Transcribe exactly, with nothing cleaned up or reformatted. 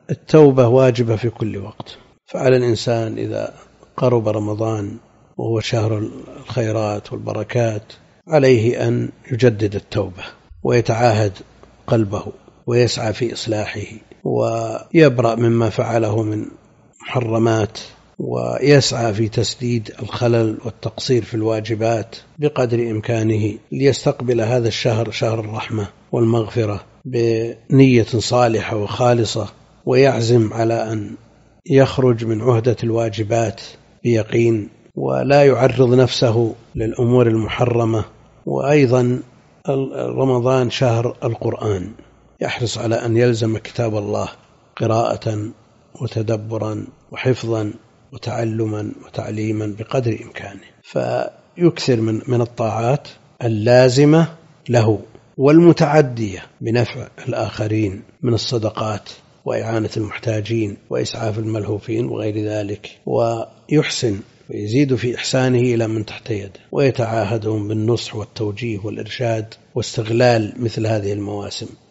فالتوبة واجبة في كل وقت. فعلى الإنسان إذا قرب رمضان وهو شهر الخيرات والبركات عليه أن يجدد التوبة ويتعاهد قلبه ويسعى في إصلاحه ويبرأ مما فعله من محرمات، ويسعى في تسديد الخلل والتقصير في الواجبات بقدر إمكانه، ليستقبل هذا الشهر شهر الرحمة والمغفرة بنية صالحة وخالصة، ويعزم على أن يخرج من عهدة الواجبات بيقين ولا يعرض نفسه للأمور المحرمة. وأيضا رمضان شهر القرآن، يحرص على أن يلزم كتاب الله قراءة وتدبرا وحفظا وتعلما وتعليما بقدر إمكانه، فيكثر من من الطاعات اللازمة له والمتعدية بنفع الآخرين من الصدقات وإعانة المحتاجين وإسعاف الملهوفين وغير ذلك، ويحسن ويزيد في إحسانه إلى من تحت يده، ويتعاهدهم بالنصح والتوجيه والإرشاد واستغلال مثل هذه المواسم.